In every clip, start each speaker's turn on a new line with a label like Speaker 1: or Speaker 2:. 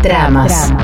Speaker 1: Tramas.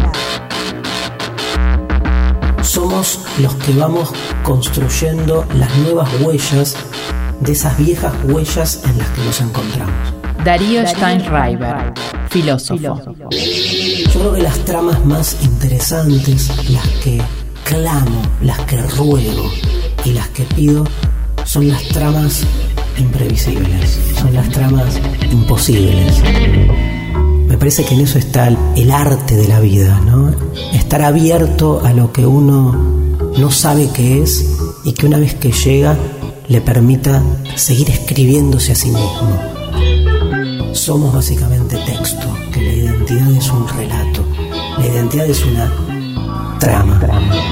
Speaker 2: Somos los que vamos construyendo las nuevas huellas de esas viejas huellas en las que nos encontramos.
Speaker 1: Darío Steinreiber, filósofo.
Speaker 2: Yo creo que las tramas más interesantes, las que clamo, las que ruego y las que pido, son las tramas imprevisibles, son las tramas imposibles. Me parece que en eso está el arte de la vida, ¿no? Estar abierto a lo que uno no sabe qué es y que una vez que llega le permita seguir escribiéndose a sí mismo. Somos básicamente texto, que la identidad es un relato, la identidad es una trama.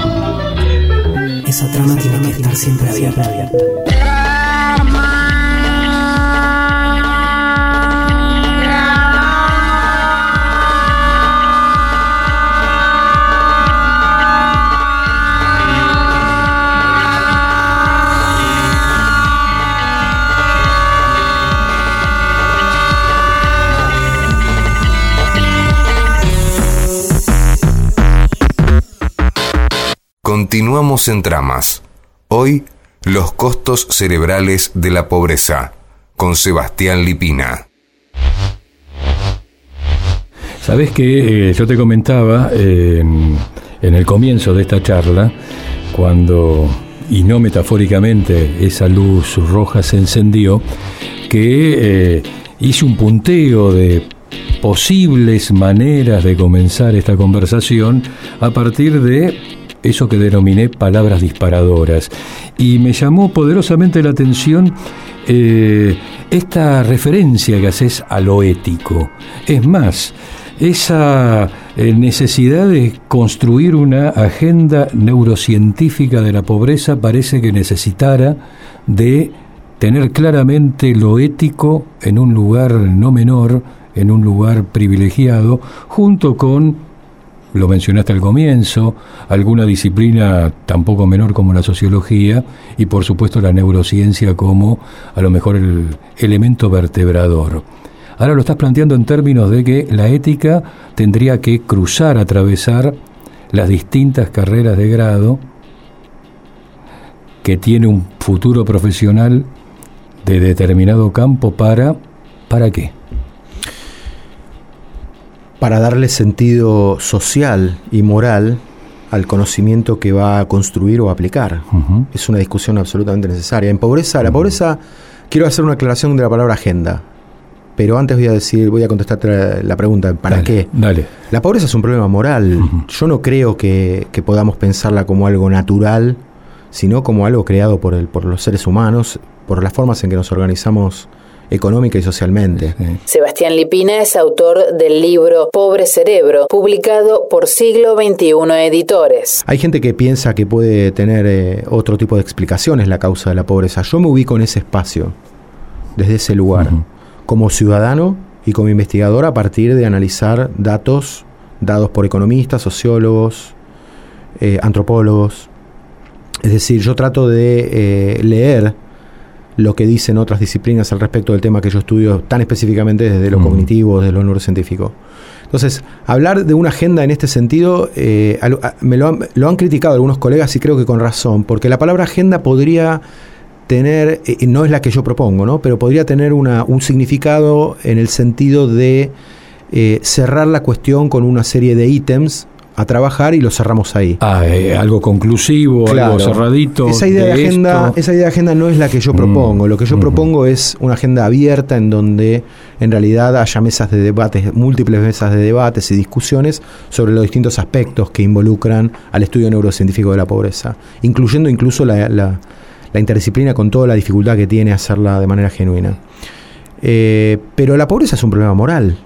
Speaker 2: Esa trama tiene que estar siempre abierta.
Speaker 3: Continuamos en Tramas. Hoy, los costos cerebrales de la pobreza, con Sebastián Lipina.
Speaker 4: Sabés que yo te comentaba en el comienzo de esta charla, cuando, y no metafóricamente, esa luz roja se encendió, que hice un punteo de posibles maneras de comenzar esta conversación a partir de eso que denominé palabras disparadoras, y me llamó poderosamente la atención esta referencia que haces a lo ético. Es más, esa necesidad de construir una agenda neurocientífica de la pobreza parece que necesitara de tener claramente lo ético en un lugar no menor, en un lugar privilegiado, junto con, lo mencionaste al comienzo, alguna disciplina tampoco menor como la sociología y por supuesto la neurociencia como a lo mejor el elemento vertebrador. Ahora lo estás planteando en términos de que la ética tendría que cruzar, atravesar las distintas carreras de grado que tiene un futuro profesional de determinado campo. ¿Para qué?
Speaker 5: Para darle sentido social y moral al conocimiento que va a construir o aplicar. Uh-huh. Es una discusión absolutamente necesaria. En pobreza, la pobreza, quiero hacer una aclaración de la palabra agenda, pero antes voy a contestarte la pregunta, ¿para qué?
Speaker 4: Dale.
Speaker 5: La pobreza es un problema moral. Uh-huh. Yo no creo que podamos pensarla como algo natural, sino como algo creado por los seres humanos, por las formas en que nos organizamos económica y socialmente.
Speaker 1: Sí. Sebastián Lipina es autor del libro Pobre Cerebro, publicado por Siglo XXI Editores.
Speaker 5: Hay gente que piensa que puede tener otro tipo de explicaciones la causa de la pobreza. Yo me ubico en ese espacio, desde ese lugar, uh-huh, como ciudadano y como investigador a partir de analizar datos dados por economistas, sociólogos, antropólogos. Es decir, yo trato de leer lo que dicen otras disciplinas al respecto del tema que yo estudio tan específicamente desde lo cognitivo, desde lo neurocientífico. Entonces, hablar de una agenda en este sentido, lo han criticado algunos colegas y creo que con razón, porque la palabra agenda podría tener, no es la que yo propongo, ¿no? Pero podría tener un significado en el sentido de cerrar la cuestión con una serie de ítems a trabajar y lo cerramos ahí.
Speaker 4: Algo conclusivo, claro, algo cerradito.
Speaker 5: Esa idea de agenda no es la que yo propongo. Lo que yo propongo es una agenda abierta en donde en realidad haya mesas de debates, múltiples mesas de debates y discusiones sobre los distintos aspectos que involucran al estudio neurocientífico de la pobreza, incluyendo incluso la interdisciplina con toda la dificultad que tiene hacerla de manera genuina. Pero la pobreza es un problema moral.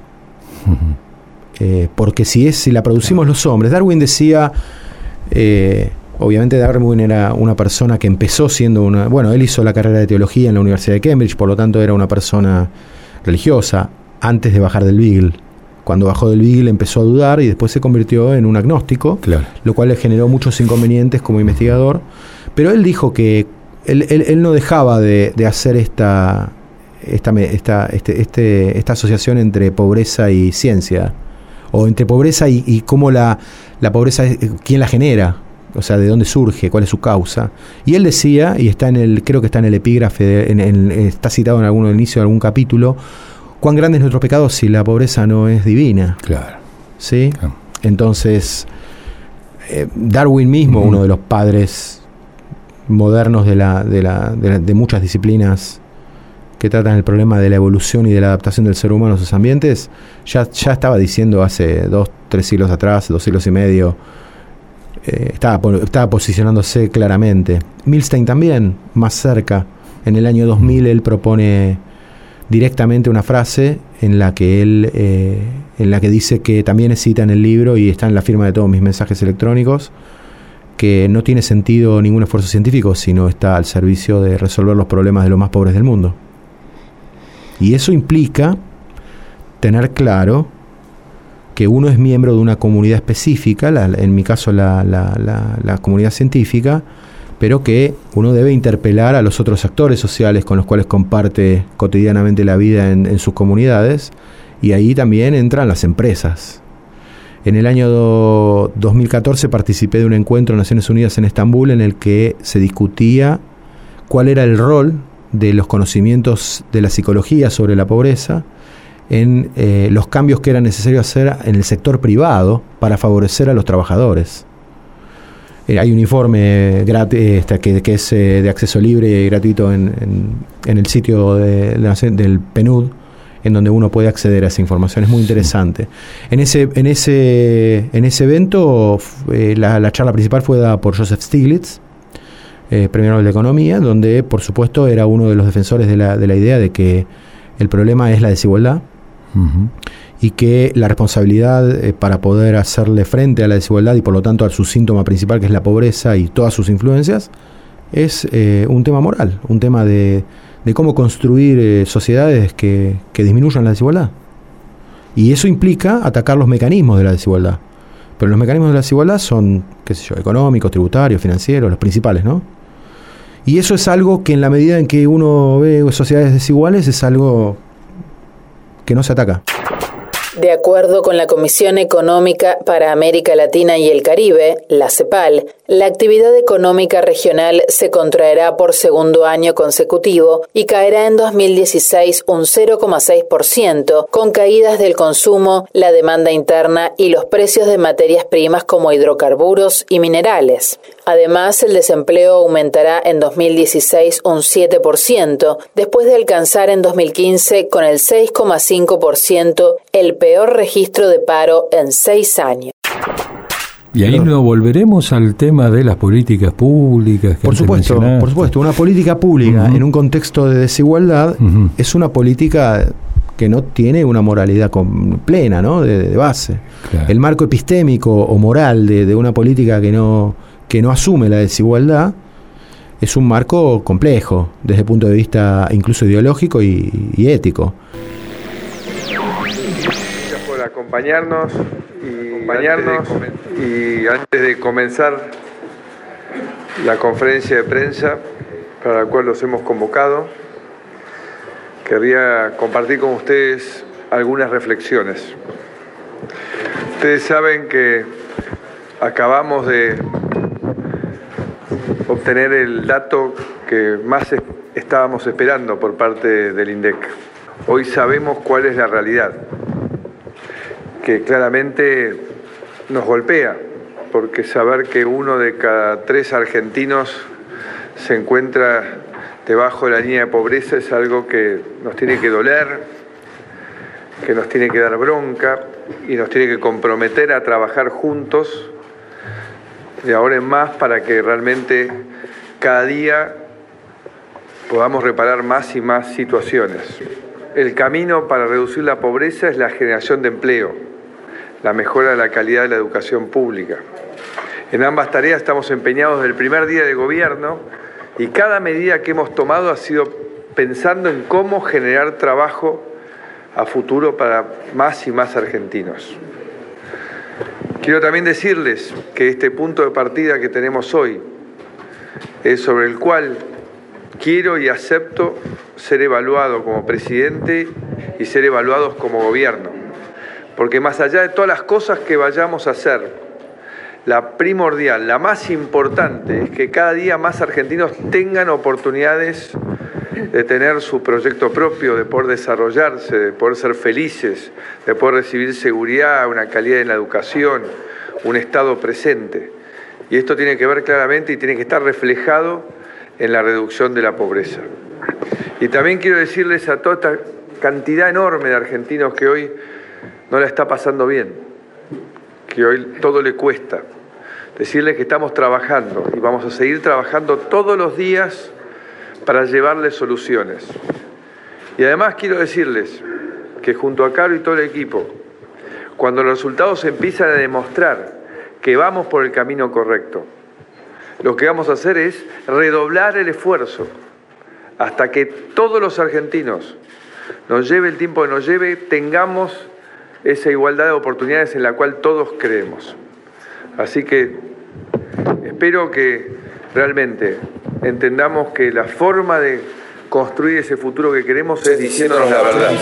Speaker 5: Porque si la producimos los hombres. Darwin decía, obviamente Darwin era una persona que empezó siendo él hizo la carrera de teología en la Universidad de Cambridge, por lo tanto era una persona religiosa antes de bajar del Beagle. Cuando bajó del Beagle empezó a dudar y después se convirtió en un agnóstico, claro, lo cual le generó muchos inconvenientes como investigador, pero él dijo que él no dejaba de hacer esta asociación entre pobreza y ciencia, o entre pobreza y cómo la pobreza, quién la genera, o sea, de dónde surge, cuál es su causa. Y él decía, y creo que está en el epígrafe, está citado en algún inicio de algún capítulo, cuán grande es nuestro pecado si la pobreza no es divina.
Speaker 4: Claro.
Speaker 5: ¿Sí?
Speaker 4: Claro.
Speaker 5: Entonces, Darwin mismo, uno de los padres modernos de muchas disciplinas que tratan el problema de la evolución y de la adaptación del ser humano a sus ambientes, ya estaba diciendo hace 2-3 siglos atrás, 2 siglos y medio, estaba posicionándose claramente. Milstein también, más cerca, en el año 2000 él propone directamente una frase en la que dice, que también es cita en el libro y está en la firma de todos mis mensajes electrónicos, que no tiene sentido ningún esfuerzo científico si no está al servicio de resolver los problemas de los más pobres del mundo. Y eso implica tener claro que uno es miembro de una comunidad específica, en mi caso la comunidad científica, pero que uno debe interpelar a los otros actores sociales con los cuales comparte cotidianamente la vida en sus comunidades, y ahí también entran las empresas. En el año 2014 participé de un encuentro de Naciones Unidas en Estambul en el que se discutía cuál era el rol de los conocimientos de la psicología sobre la pobreza en los cambios que era necesario hacer en el sector privado para favorecer a los trabajadores. Hay un informe que es de acceso libre y gratuito en el sitio del PNUD, en donde uno puede acceder a esa información. Es muy interesante. En ese evento, la charla principal fue dada por Joseph Stiglitz, Premio Nobel de Economía, donde por supuesto era uno de los defensores de la idea de que el problema es la desigualdad, y que la responsabilidad para poder hacerle frente a la desigualdad y por lo tanto a su síntoma principal, que es la pobreza y todas sus influencias, es un tema moral, un tema de cómo construir sociedades que disminuyan la desigualdad. Y eso implica atacar los mecanismos de la desigualdad. Pero los mecanismos de la desigualdad son, económicos, tributarios, financieros, los principales, ¿no? Y eso es algo que en la medida en que uno ve sociedades desiguales es algo que no se ataca.
Speaker 1: De acuerdo con la Comisión Económica para América Latina y el Caribe, la CEPAL, la actividad económica regional se contraerá por segundo año consecutivo y caerá en 2016 un 0,6%, con caídas del consumo, la demanda interna y los precios de materias primas como hidrocarburos y minerales. Además, el desempleo aumentará en 2016 un 7%, después de alcanzar en 2015 con el 6,5% el peor registro de paro en 6 años.
Speaker 4: Y ahí nos volveremos al tema de las políticas públicas.
Speaker 5: Por supuesto, una política pública en un contexto de desigualdad es una política que no tiene una moralidad plena, ¿no? de base. Claro. El marco epistémico o moral de una política que no asume la desigualdad es un marco complejo desde el punto de vista incluso ideológico y ético.
Speaker 6: Gracias por acompañarnos y antes de comenzar la conferencia de prensa para la cual los hemos convocado, querría compartir con ustedes algunas reflexiones. Ustedes saben que acabamos de obtener el dato que más estábamos esperando por parte del INDEC. Hoy sabemos cuál es la realidad, que claramente nos golpea, porque saber que 1 de cada 3 argentinos se encuentra debajo de la línea de pobreza es algo que nos tiene que doler, que nos tiene que dar bronca y nos tiene que comprometer a trabajar juntos de ahora en más para que realmente cada día podamos reparar más y más situaciones. El camino para reducir la pobreza es la generación de empleo, la mejora de la calidad de la educación pública. En ambas tareas estamos empeñados desde el primer día de gobierno y cada medida que hemos tomado ha sido pensando en cómo generar trabajo a futuro para más y más argentinos. Quiero también decirles que este punto de partida que tenemos hoy es sobre el cual quiero y acepto ser evaluado como presidente y ser evaluados como gobierno, porque más allá de todas las cosas que vayamos a hacer, la primordial, la más importante, es que cada día más argentinos tengan oportunidades de tener su proyecto propio, de poder desarrollarse, de poder ser felices, de poder recibir seguridad, una calidad en la educación, un Estado presente. Y esto tiene que ver claramente y tiene que estar reflejado en la reducción de la pobreza. Y también quiero decirles a toda esta cantidad enorme de argentinos que hoy no la está pasando bien, que hoy todo le cuesta, decirles que estamos trabajando y vamos a seguir trabajando todos los días para llevarles soluciones. Y además quiero decirles que junto a Caro y todo el equipo, cuando los resultados empiezan a demostrar que vamos por el camino correcto, lo que vamos a hacer es redoblar el esfuerzo hasta que todos los argentinos, nos lleve el tiempo que nos lleve, tengamos esa igualdad de oportunidades en la cual todos creemos. Así que espero que realmente entendamos que la forma de construir ese futuro que queremos es diciéndonos la verdad.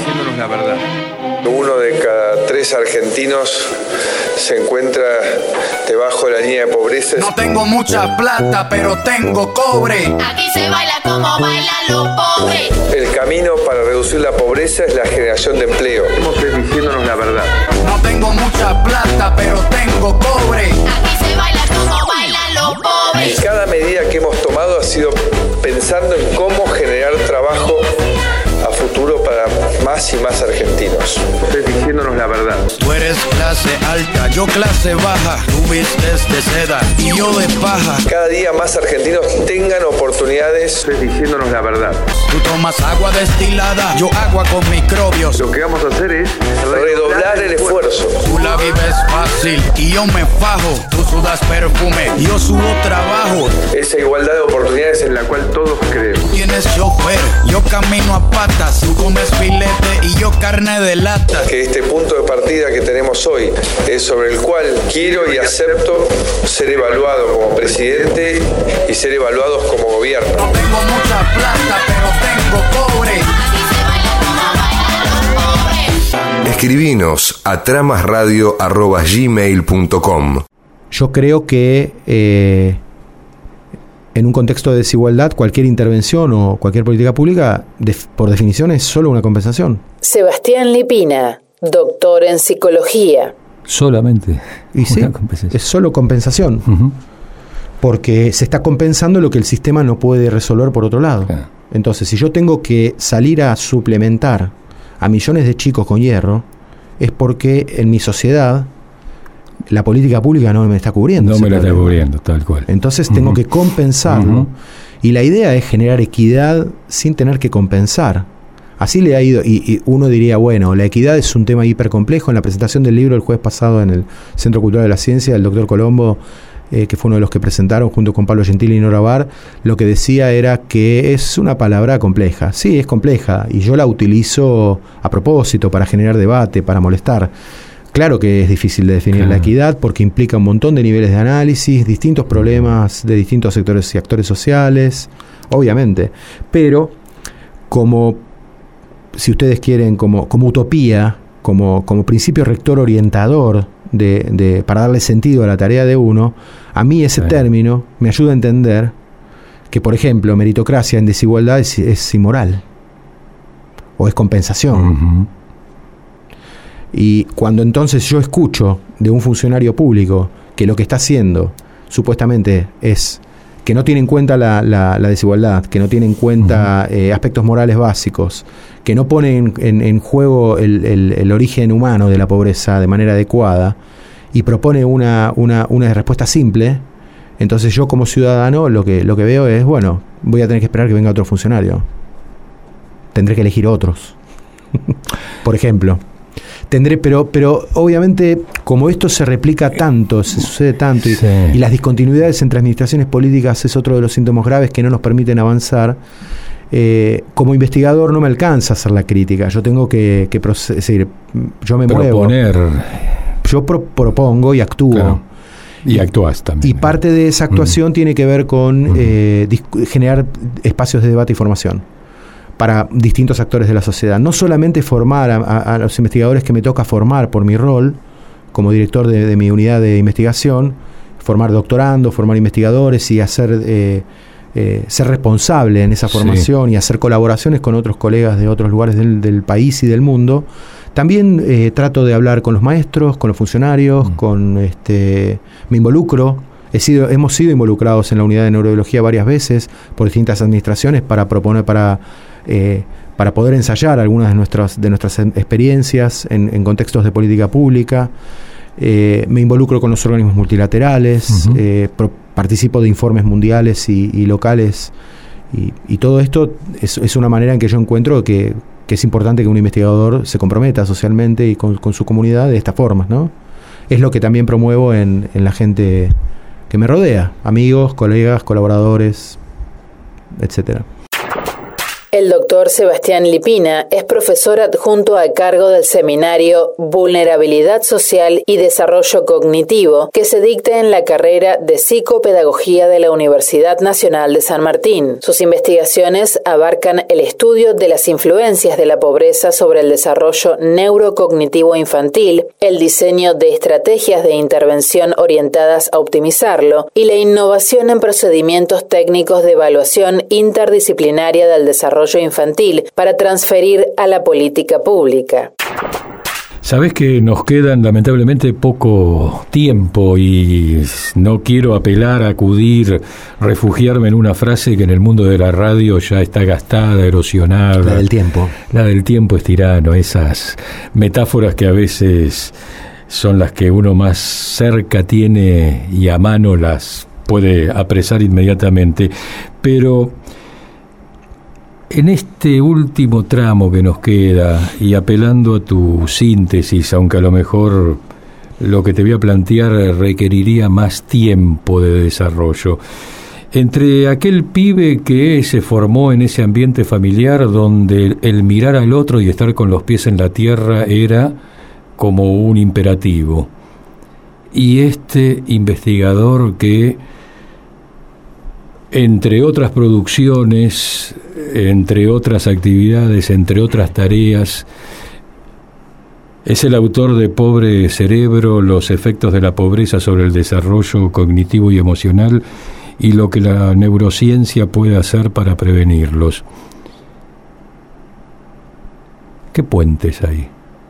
Speaker 6: Uno de cada 3 argentinos se encuentra debajo de la línea de pobreza.
Speaker 7: No tengo mucha plata, pero tengo cobre.
Speaker 8: Aquí se baila como bailan los pobres.
Speaker 6: El camino para reducir la pobreza es la generación de empleo. Estamos diciéndonos la verdad.
Speaker 7: No tengo mucha plata, pero tengo cobre.
Speaker 8: Aquí se baila como bailan los pobres.
Speaker 6: Y cada medida que hemos tomado ha sido pensando en cómo generar trabajo a futuro para más y más argentinos. Ustedes diciéndonos la verdad.
Speaker 7: Tú eres clase alta, yo clase baja. Tú vistes de seda y yo de paja.
Speaker 6: Cada día más argentinos tengan oportunidades. Ustedes diciéndonos la verdad.
Speaker 7: Tú tomas agua destilada, yo agua con microbios.
Speaker 6: Lo que vamos a hacer es redoblar el esfuerzo.
Speaker 7: Tú la vives fácil y yo me fajo. Tú sudas perfume, yo subo trabajo.
Speaker 6: Esa igualdad de oportunidades en la cual todos creemos.
Speaker 7: Tienes chofer, yo camino a patas. Tú comes filete y yo carne de lata.
Speaker 6: Que este punto de partida que tenemos hoy es sobre el cual quiero y acepto ser evaluado como presidente y ser evaluados como gobierno.
Speaker 7: No tengo mucha plata, pero tengo cobre.
Speaker 8: Aquí se baila como bailan los pobres.
Speaker 3: Escribinos a tramasradio@gmail.com.
Speaker 5: Yo creo que en un contexto de desigualdad, cualquier intervención o cualquier política pública, por definición, es solo una compensación.
Speaker 1: Sebastián Lipina, doctor en psicología.
Speaker 4: Solamente.
Speaker 5: Y sí, es solo compensación.
Speaker 4: Uh-huh.
Speaker 5: Porque se está compensando lo que el sistema no puede resolver por otro lado.
Speaker 4: Claro.
Speaker 5: Entonces, si yo tengo que salir a suplementar a millones de chicos con hierro, es porque en mi sociedad la política pública no me está cubriendo.
Speaker 4: No me la está cubriendo, tal cual.
Speaker 5: Entonces tengo que compensarlo. Y la idea es generar equidad sin tener que compensar. Así le ha ido, y uno diría, bueno, la equidad es un tema hipercomplejo. En la presentación del libro el jueves pasado en el Centro Cultural de la Ciencia, el doctor Colombo, que fue uno de los que presentaron junto con Pablo Gentili y Nora Bar, lo que decía era que es una palabra compleja. Sí, es compleja, y yo la utilizo a propósito para generar debate, para molestar. Claro que es difícil de definir la equidad porque implica un montón de niveles de análisis, distintos problemas de distintos sectores y actores sociales, obviamente, pero como, si ustedes quieren, como utopía, como principio rector orientador para darle sentido a la tarea de uno, a mí ese término me ayuda a entender que, por ejemplo, meritocracia en desigualdad es inmoral o es compensación.
Speaker 4: Uh-huh.
Speaker 5: Y cuando entonces yo escucho de un funcionario público que lo que está haciendo supuestamente es que no tiene en cuenta la desigualdad, que no tiene en cuenta aspectos morales básicos, que no pone en juego el origen humano de la pobreza de manera adecuada y propone una respuesta simple, entonces yo como ciudadano lo que veo es, bueno, voy a tener que esperar que venga otro funcionario. Tendré que elegir otros. Por ejemplo. Pero obviamente, como esto se replica tanto, se sucede tanto, y las discontinuidades entre administraciones políticas es otro de los síntomas graves que no nos permiten avanzar, como investigador no me alcanza a hacer la crítica. Yo tengo que decir, yo me muevo. Yo propongo y actúo.
Speaker 4: Claro. Y actúas también.
Speaker 5: Y parte de esa actuación tiene que ver con generar espacios de debate y formación. para distintos actores de la sociedad. No solamente formar a los investigadores que me toca formar por mi rol como director de mi unidad de investigación, formar doctorandos, formar investigadores y hacer ser responsable en esa formación y hacer colaboraciones con otros colegas de otros lugares del país y del mundo. También trato de hablar con los maestros, con los funcionarios, me involucro. Hemos sido involucrados en la unidad de neurobiología varias veces por distintas administraciones para poder ensayar algunas de nuestras experiencias en contextos de política pública. Me involucro con los organismos multilaterales, participo de informes mundiales y locales, y todo esto es una manera en que yo encuentro que es importante que un investigador se comprometa socialmente y con su comunidad de esta forma, ¿no? Es lo que también promuevo en la gente que me rodea, amigos, colegas, colaboradores, etcétera.
Speaker 1: El doctor Sebastián Lipina es profesor adjunto a cargo del seminario Vulnerabilidad Social y Desarrollo Cognitivo, que se dicta en la carrera de Psicopedagogía de la Universidad Nacional de San Martín. Sus investigaciones abarcan el estudio de las influencias de la pobreza sobre el desarrollo neurocognitivo infantil, el diseño de estrategias de intervención orientadas a optimizarlo y la innovación en procedimientos técnicos de evaluación interdisciplinaria del desarrollo infantil para transferir a la política pública.
Speaker 4: Sabés que nos quedan lamentablemente poco tiempo y no quiero apelar, acudir, refugiarme en una frase que en el mundo de la radio ya está gastada, erosionada.
Speaker 5: La del tiempo.
Speaker 4: La del tiempo es tirano, esas metáforas que a veces son las que uno más cerca tiene y a mano las puede apresar inmediatamente. Pero en este último tramo que nos queda, y apelando a tu síntesis, aunque a lo mejor lo que te voy a plantear requeriría más tiempo de desarrollo, entre aquel pibe que se formó en ese ambiente familiar donde el mirar al otro y estar con los pies en la tierra era como un imperativo, y este investigador que, entre otras producciones, entre otras actividades, entre otras tareas, es el autor de Pobre Cerebro, los efectos de la pobreza sobre el desarrollo cognitivo y emocional y lo que la neurociencia puede hacer para prevenirlos. ¿Qué puentes hay?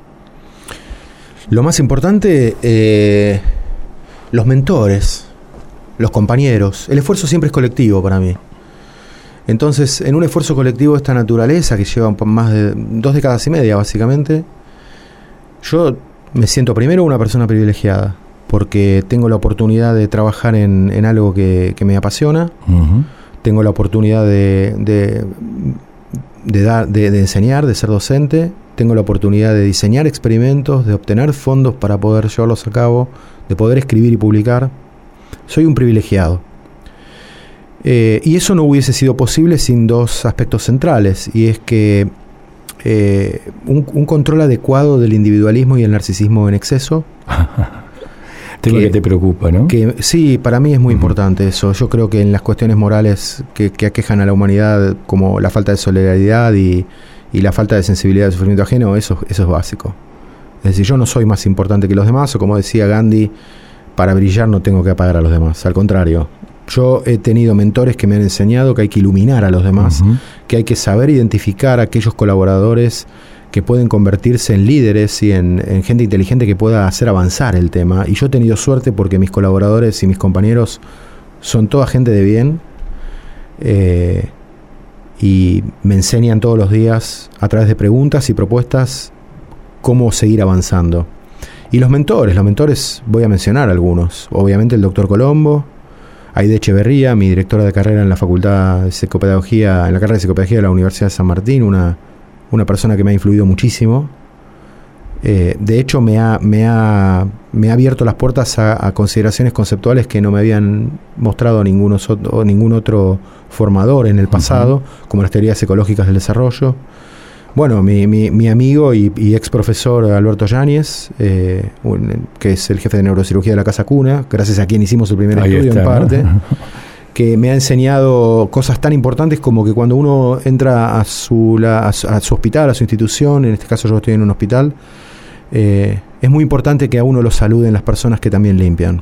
Speaker 5: Lo más importante, los mentores, los compañeros. El esfuerzo siempre es colectivo para mí. Entonces, en un esfuerzo colectivo de esta naturaleza, que lleva más de 2 décadas y media, básicamente, yo me siento primero una persona privilegiada, porque tengo la oportunidad de trabajar en algo que me apasiona. Tengo la oportunidad de enseñar, de ser docente. Tengo la oportunidad de diseñar experimentos, de obtener fondos para poder llevarlos a cabo, de poder escribir y publicar. Soy un privilegiado. Y eso no hubiese sido posible sin 2 aspectos centrales, y es que un control adecuado del individualismo y el narcisismo en exceso.
Speaker 4: Tema que te preocupa, ¿no?
Speaker 5: Sí, para mí es muy importante eso. Yo creo que en las cuestiones morales que aquejan a la humanidad, como la falta de solidaridad y la falta de sensibilidad al sufrimiento ajeno, eso es básico. Es decir, yo no soy más importante que los demás, o como decía Gandhi, para brillar no tengo que apagar a los demás. Al contrario, yo he tenido mentores que me han enseñado que hay que iluminar a los demás, que hay que saber identificar a aquellos colaboradores que pueden convertirse en líderes y en gente inteligente que pueda hacer avanzar el tema. Y yo he tenido suerte porque mis colaboradores y mis compañeros son toda gente de bien, y me enseñan todos los días a través de preguntas y propuestas cómo seguir avanzando. Y los mentores, voy a mencionar algunos. Obviamente el doctor Colombo, Aide Echeverría, mi directora de carrera en la Facultad de Psicopedagogía, en la carrera de Psicopedagogía de la Universidad de San Martín, una persona que me ha influido muchísimo. De hecho, me ha abierto las puertas a consideraciones conceptuales que no me habían mostrado ningún otro formador en el pasado, como las teorías ecológicas del desarrollo. Bueno, mi amigo y ex profesor Alberto Yáñez, que es el jefe de neurocirugía de la Casa Cuna, gracias a quien hicimos el primer estudio en parte, que me ha enseñado cosas tan importantes como que cuando uno entra a su hospital, a su institución, en este caso yo estoy en un hospital, es muy importante que a uno lo saluden las personas que también limpian.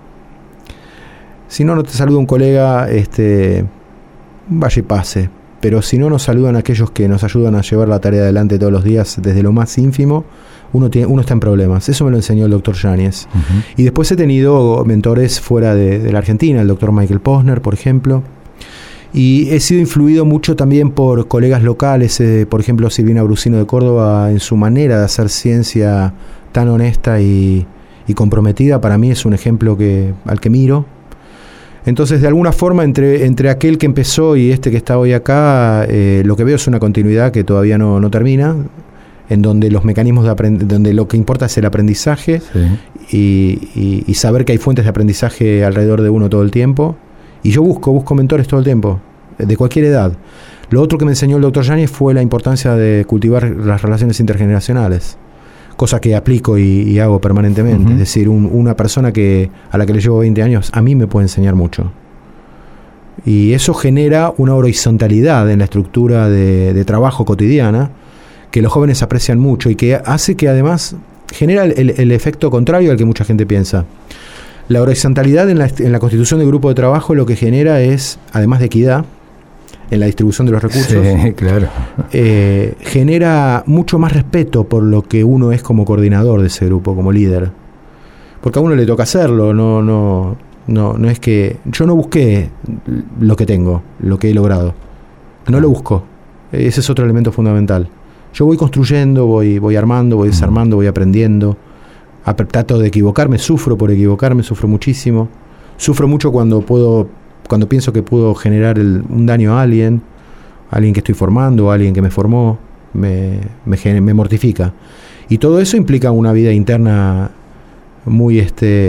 Speaker 5: Si no te saluda un colega, vaya y pase. Pero si no nos saludan aquellos que nos ayudan a llevar la tarea adelante todos los días, desde lo más ínfimo, uno está en problemas. Eso me lo enseñó el doctor Yáñez. Uh-huh. Y después he tenido mentores fuera de la Argentina, el doctor Michael Posner, por ejemplo. Y he sido influido mucho también por colegas locales, por ejemplo, Silvina Brusino de Córdoba, en su manera de hacer ciencia tan honesta y comprometida. Para mí es un ejemplo al que miro. Entonces, de alguna forma, entre aquel que empezó y este que está hoy acá, lo que veo es una continuidad que todavía no termina, en donde los mecanismos donde lo que importa es el aprendizaje, sí, y saber que hay fuentes de aprendizaje alrededor de uno todo el tiempo. Y yo busco mentores todo el tiempo, de cualquier edad. Lo otro que me enseñó el doctor Yáñez fue la importancia de cultivar las relaciones intergeneracionales, cosa que aplico y hago permanentemente. Uh-huh. Es decir, una persona a la que le llevo 20 años, a mí me puede enseñar mucho. Y eso genera una horizontalidad en la estructura de trabajo cotidiana que los jóvenes aprecian mucho y que hace que además genera el efecto contrario al que mucha gente piensa. La horizontalidad en la constitución del grupo de trabajo lo que genera es, además de equidad en la distribución de los recursos,
Speaker 4: sí, claro,
Speaker 5: genera mucho más respeto por lo que uno es como coordinador de ese grupo, como líder. Porque a uno le toca hacerlo, no es que... Yo no busqué lo que tengo, lo que he logrado. No lo busco. Ese es otro elemento fundamental. Yo voy construyendo, voy armando, voy desarmando, voy aprendiendo. Trato de equivocarme, sufro por equivocarme, sufro muchísimo. Sufro mucho cuando pienso que puedo generar un daño a alguien que estoy formando, a alguien que me formó, me mortifica. Y todo eso implica una vida interna muy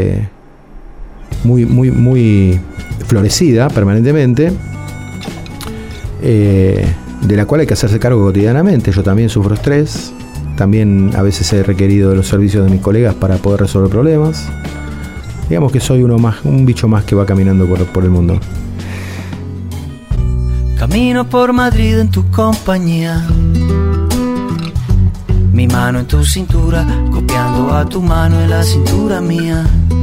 Speaker 5: florecida permanentemente, de la cual hay que hacerse cargo cotidianamente. Yo también sufro estrés, también a veces he requerido de los servicios de mis colegas para poder resolver problemas. Digamos que soy un bicho más que va caminando por el mundo.
Speaker 9: Camino por Madrid en tu compañía, mi mano en tu cintura, copiando a tu mano en la cintura mía.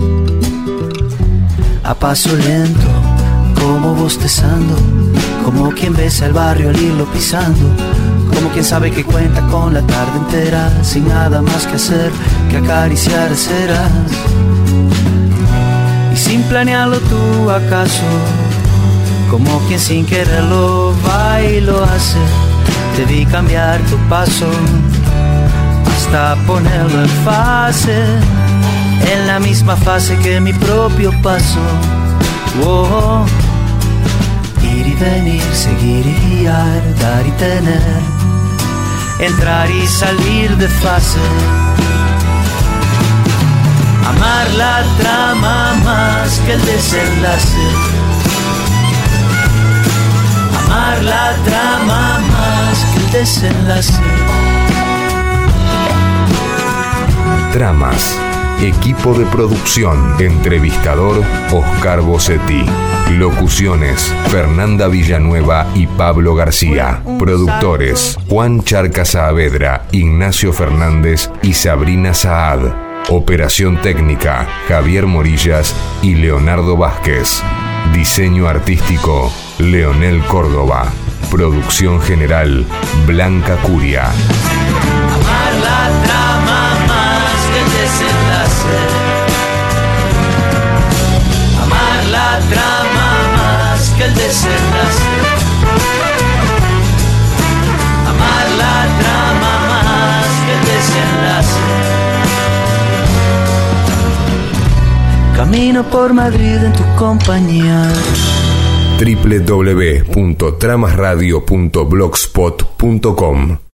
Speaker 9: A paso lento, como bostezando, como quien besa el barrio al irlo pisando, como quien sabe que cuenta con la tarde entera, sin nada más que hacer que acariciar ceras. Y sin planearlo tú acaso, como quien sin quererlo va y lo hace, te vi cambiar tu paso hasta ponerlo en fase, en la misma fase que mi propio paso. Oh, ir y venir, seguir y guiar, dar y tener, entrar y salir de fase. Amar la trama más que el desenlace. Amar la trama más que el desenlace.
Speaker 3: Tramas. Equipo de producción. Entrevistador Oscar Bossetti. Locuciones Fernanda Villanueva y Pablo García. Productores Juan Charca Saavedra, Ignacio Fernández y Sabrina Saad. Operación técnica Javier Morillas y Leonardo Vázquez. Diseño artístico Leonel Córdoba. Producción general Blanca Curia.
Speaker 9: Amar la trama más que el desenlace. Amar la trama más que el desenlace. Amar la trama más que el desenlace. Camino por Madrid en tu compañía.
Speaker 3: www.tramasradio.blogspot.com